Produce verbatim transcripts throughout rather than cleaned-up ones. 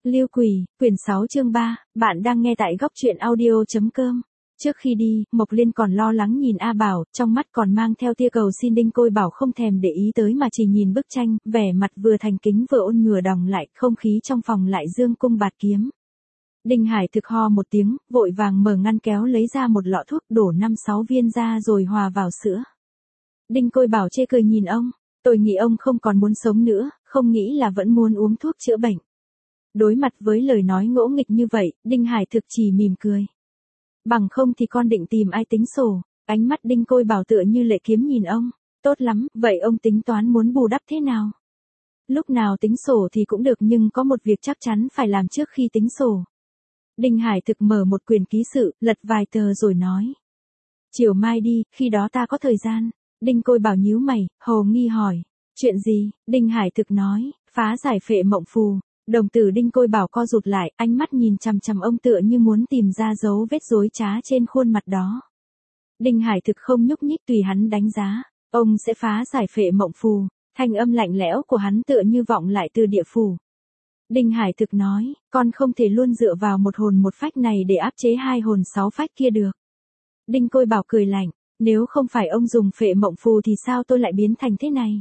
Liêu Quỷ, quyển sáu chương ba, bạn đang nghe tại góc truyện audio.com. Trước khi đi, Mộc Liên còn lo lắng nhìn A Bảo, trong mắt còn mang theo tia cầu xin. Đinh Côi Bảo không thèm để ý tới mà chỉ nhìn bức tranh, vẻ mặt vừa thành kính vừa ôn ngừa đòng lại, không khí trong phòng lại dương cung bạt kiếm. Đinh Hải thực ho một tiếng, vội vàng mở ngăn kéo lấy ra một lọ thuốc, đổ năm sáu viên ra rồi hòa vào sữa. Đinh Côi Bảo chê cười nhìn ông, tôi nghĩ ông không còn muốn sống nữa, không nghĩ là vẫn muốn uống thuốc chữa bệnh. Đối mặt với lời nói ngỗ nghịch như vậy, Đinh Hải thực chỉ mỉm cười. Bằng không thì con định tìm ai tính sổ. Ánh mắt Đinh Côi Bảo tựa như lệ kiếm nhìn ông. Tốt lắm, vậy ông tính toán muốn bù đắp thế nào? Lúc nào tính sổ thì cũng được, nhưng có một việc chắc chắn phải làm trước khi tính sổ. Đinh Hải thực mở một quyển ký sự, lật vài tờ rồi nói. Chiều mai đi, khi đó ta có thời gian. Đinh Côi Bảo nhíu mày, hồ nghi hỏi. Chuyện gì? Đinh Hải thực nói, phá giải phệ mộng phù. Đồng tử Đinh Côi Bảo co rụt lại, ánh mắt nhìn chằm chằm ông tựa như muốn tìm ra dấu vết dối trá trên khuôn mặt đó. Đinh Hải thực không nhúc nhích, tùy hắn đánh giá. Ông sẽ phá giải phệ mộng phù. Thanh âm lạnh lẽo của hắn tựa như vọng lại từ địa phủ. Đinh Hải thực nói, con không thể luôn dựa vào một hồn một phách này để áp chế hai hồn sáu phách kia được. Đinh Côi Bảo cười lạnh, nếu không phải ông dùng phệ mộng phù thì sao tôi lại biến thành thế này?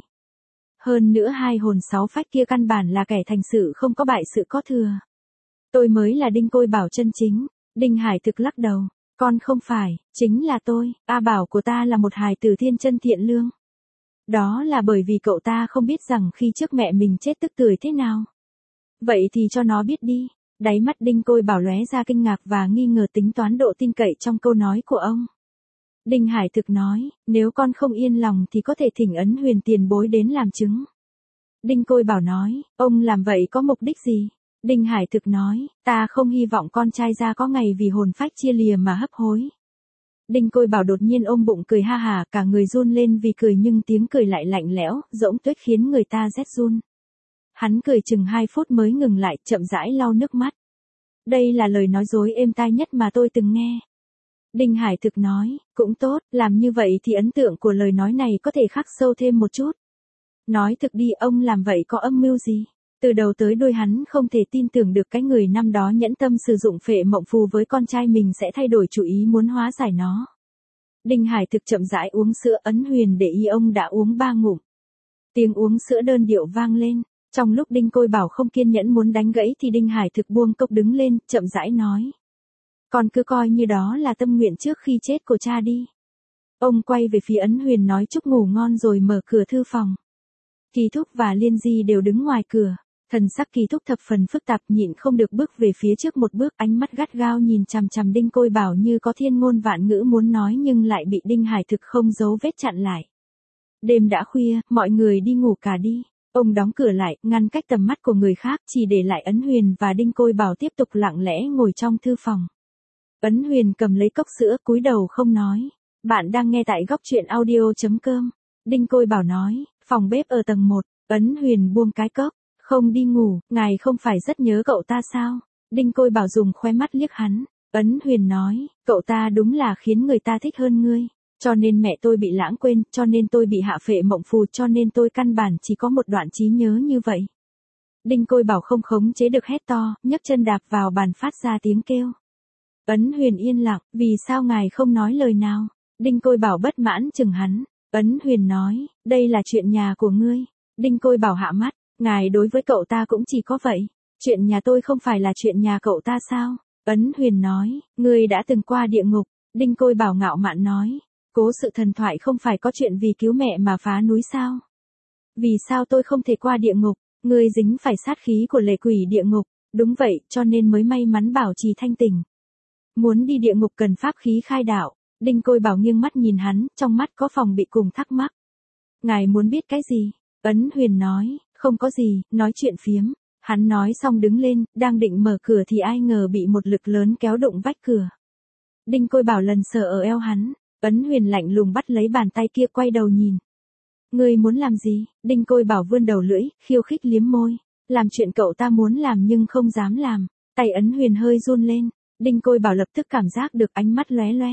Hơn nữa hai hồn sáu phách kia căn bản là kẻ thành sự không có bại sự có thừa. Tôi mới là Đinh Côi Bảo chân chính. Đinh Hải thực lắc đầu. Con không phải, chính là tôi. A Bảo của ta là một hài tử thiên chân thiện lương. Đó là bởi vì cậu ta không biết rằng khi trước mẹ mình chết tức tưởi thế nào. Vậy thì cho nó biết đi. Đáy mắt Đinh Côi Bảo lóe ra kinh ngạc và nghi ngờ tính toán độ tin cậy trong câu nói của ông. Đinh Hải thực nói, nếu con không yên lòng thì có thể thỉnh Ấn Huyền tiền bối đến làm chứng. Đinh Côi Bảo nói, ông làm vậy có mục đích gì? Đinh Hải thực nói, ta không hy vọng con trai ra có ngày vì hồn phách chia lìa mà hấp hối. Đinh Côi Bảo đột nhiên ôm bụng cười ha hà, cả người run lên vì cười, nhưng tiếng cười lại lạnh lẽo, rỗng tuếch khiến người ta rét run. Hắn cười chừng hai phút mới ngừng lại, chậm rãi lau nước mắt. Đây là lời nói dối êm tai nhất mà tôi từng nghe. Đinh Hải thực nói, cũng tốt, làm như vậy thì ấn tượng của lời nói này có thể khắc sâu thêm một chút. Nói thực đi, ông làm vậy có âm mưu gì? Từ đầu tới đuôi hắn không thể tin tưởng được cái người năm đó nhẫn tâm sử dụng phệ mộng phù với con trai mình sẽ thay đổi chủ ý muốn hóa giải nó. Đinh Hải thực chậm rãi uống sữa. Ấn Huyền để ý ông đã uống ba ngụm. Tiếng uống sữa đơn điệu vang lên. Trong lúc Đinh Côi Bảo không kiên nhẫn muốn đánh gãy thì Đinh Hải thực buông cốc đứng lên, chậm rãi nói. Con cứ coi như đó là tâm nguyện trước khi chết của cha đi. Ông quay về phía Ấn Huyền nói chúc ngủ ngon rồi mở cửa thư phòng. Kỳ Thúc và Liên Di đều đứng ngoài cửa. Thần sắc Kỳ Thúc thập phần phức tạp, nhịn không được bước về phía trước một bước, ánh mắt gắt gao nhìn chằm chằm Đinh Côi Bảo như có thiên ngôn vạn ngữ muốn nói nhưng lại bị Đinh Hải thực không giấu vết chặn lại. Đêm đã khuya, mọi người đi ngủ cả đi. Ông đóng cửa lại, ngăn cách tầm mắt của người khác, chỉ để lại Ấn Huyền và Đinh Côi Bảo tiếp tục lặng lẽ ngồi trong thư phòng. Ấn Huyền cầm lấy cốc sữa, cúi đầu không nói. Bạn đang nghe tại góc truyện audio.com. Đinh Côi Bảo nói, phòng bếp ở tầng một. Ấn Huyền buông cái cốc, không đi ngủ, ngài không phải rất nhớ cậu ta sao? Đinh Côi Bảo dùng khóe mắt liếc hắn. Ấn Huyền nói, cậu ta đúng là khiến người ta thích hơn ngươi. Cho nên mẹ tôi bị lãng quên, cho nên tôi bị hạ phệ mộng phù, cho nên tôi căn bản chỉ có một đoạn trí nhớ như vậy. Đinh Côi Bảo không khống chế được hét to, nhấc chân đạp vào bàn phát ra tiếng kêu. Ấn Huyền yên lặng, vì sao ngài không nói lời nào? Đinh Côi Bảo bất mãn chừng hắn. Ấn Huyền nói, đây là chuyện nhà của ngươi. Đinh Côi Bảo hạ mắt, ngài đối với cậu ta cũng chỉ có vậy. Chuyện nhà tôi không phải là chuyện nhà cậu ta sao? Ấn Huyền nói, ngươi đã từng qua địa ngục. Đinh Côi Bảo ngạo mạn nói, cố sự thần thoại không phải có chuyện vì cứu mẹ mà phá núi sao? Vì sao tôi không thể qua địa ngục? Ngươi dính phải sát khí của lệ quỷ địa ngục. Đúng vậy, cho nên mới may mắn bảo trì thanh tỉnh. Muốn đi địa ngục cần pháp khí khai đạo. Đinh Côi Bảo nghiêng mắt nhìn hắn, trong mắt có phòng bị cùng thắc mắc. Ngài muốn biết cái gì? Ấn Huyền nói, không có gì, nói chuyện phiếm. Hắn nói xong đứng lên, đang định mở cửa thì ai ngờ bị một lực lớn kéo đụng vách cửa. Đinh Côi Bảo lần sờ ở eo hắn. Ấn Huyền lạnh lùng bắt lấy bàn tay kia, quay đầu nhìn. Ngươi muốn làm gì? Đinh Côi Bảo vươn đầu lưỡi, khiêu khích liếm môi. Làm chuyện cậu ta muốn làm nhưng không dám làm. Tay Ấn Huyền hơi run lên. Đinh Côi Bảo lập tức cảm giác được ánh mắt lóe lóe.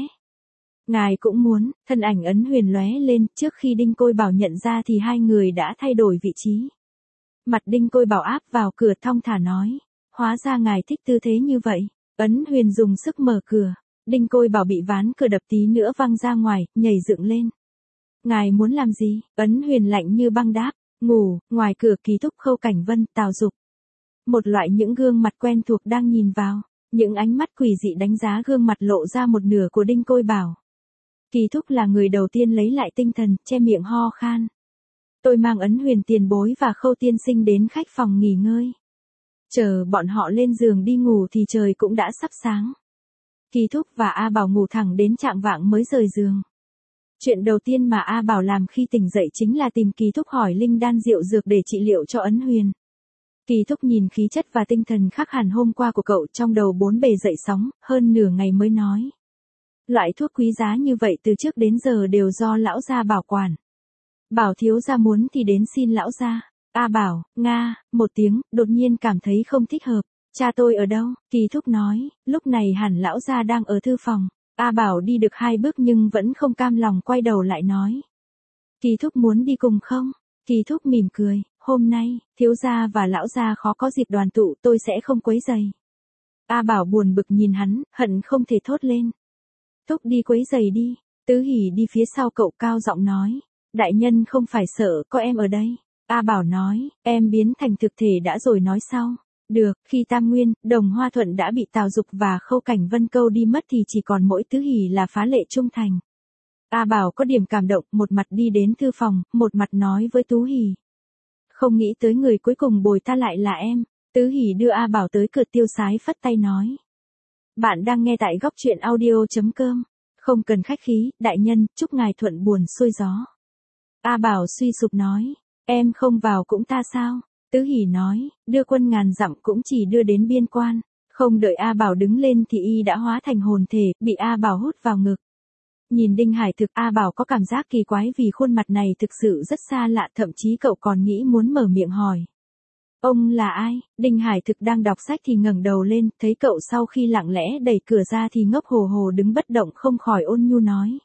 Ngài cũng muốn, thân ảnh Ấn Huyền lóe lên, trước khi Đinh Côi Bảo nhận ra thì hai người đã thay đổi vị trí. Mặt Đinh Côi Bảo áp vào cửa thong thả nói, hóa ra ngài thích tư thế như vậy. Ấn Huyền dùng sức mở cửa. Đinh Côi Bảo bị ván cửa đập tí nữa văng ra ngoài, nhảy dựng lên. Ngài muốn làm gì? Ấn Huyền lạnh như băng đáp. Ngủ. Ngoài cửa Ký Thúc, Khâu Cảnh Vân, Tào Dục. Một loại những gương mặt quen thuộc đang nhìn vào. Những ánh mắt quỷ dị đánh giá gương mặt lộ ra một nửa của Đinh Côi Bảo. Kỳ Thúc là người đầu tiên lấy lại tinh thần, che miệng ho khan. Tôi mang Ấn Huyền tiền bối và Khâu tiên sinh đến khách phòng nghỉ ngơi. Chờ bọn họ lên giường đi ngủ thì trời cũng đã sắp sáng. Kỳ Thúc và A Bảo ngủ thẳng đến chạng vạng mới rời giường. Chuyện đầu tiên mà A Bảo làm khi tỉnh dậy chính là tìm Kỳ Thúc hỏi linh đan rượu dược để trị liệu cho Ấn Huyền. Kỳ Thúc nhìn khí chất và tinh thần khác hẳn hôm qua của cậu, trong đầu bốn bề dậy sóng, hơn nửa ngày mới nói. Loại thuốc quý giá như vậy từ trước đến giờ đều do lão gia bảo quản. Bảo thiếu gia muốn thì đến xin lão gia. A Bảo, Nga, một tiếng, đột nhiên cảm thấy không thích hợp. Cha tôi ở đâu? Kỳ Thúc nói, lúc này hẳn lão gia đang ở thư phòng. A Bảo đi được hai bước nhưng vẫn không cam lòng quay đầu lại nói. Kỳ Thúc muốn đi cùng không? Kỳ Thúc mỉm cười, hôm nay, thiếu gia và lão gia khó có dịp đoàn tụ, tôi sẽ không quấy rầy. A Bảo buồn bực nhìn hắn, hận không thể thốt lên. Thúc đi quấy rầy đi. Tứ Hỷ đi phía sau cậu cao giọng nói. Đại nhân không phải sợ có em ở đây. A Bảo nói, em biến thành thực thể đã rồi nói sau. Được, khi Tam Nguyên, Đồng Hoa Thuận đã bị Tào Dục và Khâu Cảnh Vân câu đi mất thì chỉ còn mỗi Tứ Hỷ là phá lệ trung thành. A Bảo có điểm cảm động, một mặt đi đến thư phòng, một mặt nói với Tú Hỷ. Không nghĩ tới người cuối cùng bồi ta lại là em. Tứ Hỷ đưa A Bảo tới cửa tiêu sái phất tay nói. Bạn đang nghe tại góc truyện audio.com. Không cần khách khí, đại nhân, chúc ngài thuận buồm xuôi gió. A Bảo suy sụp nói. Em không vào cũng ta sao? Tứ Hỷ nói, đưa quân ngàn dặm cũng chỉ đưa đến biên quan. Không đợi A Bảo đứng lên thì y đã hóa thành hồn thể, bị A Bảo hút vào ngực. Nhìn Đinh Hải Thực, A Bảo có cảm giác kỳ quái vì khuôn mặt này thực sự rất xa lạ, thậm chí cậu còn nghĩ muốn mở miệng hỏi. Ông là ai? Đinh Hải Thực đang đọc sách thì ngẩng đầu lên, thấy cậu sau khi lặng lẽ đẩy cửa ra thì ngốc hồ hồ đứng bất động không khỏi ôn nhu nói.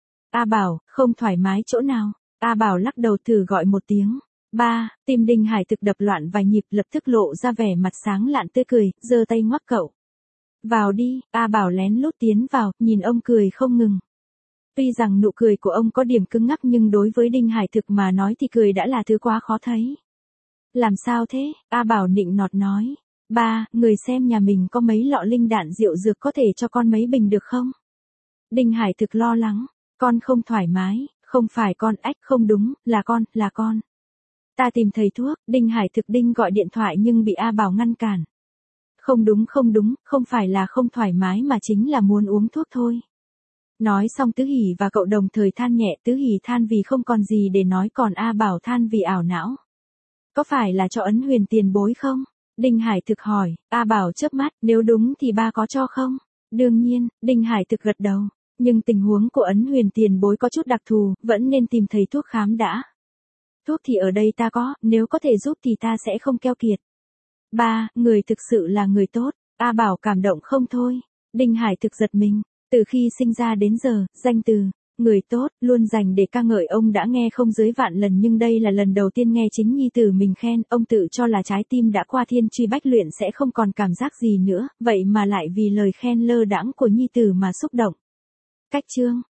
A Bảo, không thoải mái chỗ nào? A Bảo lắc đầu thử gọi một tiếng. Ba, tim Đinh Hải Thực đập loạn vài nhịp, lập tức lộ ra vẻ mặt sáng lạn tươi cười, giơ tay ngoắc cậu. Vào đi. A Bảo lén lút tiến vào, nhìn ông cười không ngừng. Tuy rằng nụ cười của ông có điểm cứng ngắc nhưng đối với Đinh Hải Thực mà nói thì cười đã là thứ quá khó thấy. Làm sao thế? A Bảo nịnh nọt nói. Ba, người xem nhà mình có mấy lọ linh đạn rượu dược có thể cho con mấy bình được không? Đinh Hải Thực lo lắng. Con không thoải mái, không phải con ách không đúng, là con, là con. Ta tìm thầy thuốc. Đinh Hải Thực Đinh gọi điện thoại nhưng bị A Bảo ngăn cản. Không đúng không đúng, không phải là không thoải mái mà chính là muốn uống thuốc thôi. Nói xong Tứ Hỷ và cậu đồng thời than nhẹ, Tứ Hỷ than vì không còn gì để nói còn A Bảo than vì ảo não. Có phải là cho Ấn Huyền tiền bối không? Đinh Hải Thực hỏi. A Bảo chớp mắt, nếu đúng thì ba có cho không? Đương nhiên. Đinh Hải Thực gật đầu. Nhưng tình huống của Ấn Huyền tiền bối có chút đặc thù, vẫn nên tìm thầy thuốc khám đã. Thuốc thì ở đây ta có, nếu có thể giúp thì ta sẽ không keo kiệt. Ba, người thực sự là người tốt. A Bảo cảm động không thôi. Đinh Hải Thực giật mình. Từ khi sinh ra đến giờ, danh từ người tốt luôn dành để ca ngợi ông đã nghe không dưới vạn lần, nhưng đây là lần đầu tiên nghe chính nhi tử mình khen. Ông tự cho là trái tim đã qua thiên truy bách luyện sẽ không còn cảm giác gì nữa, vậy mà lại vì lời khen lơ đãng của nhi tử mà xúc động. Cách chương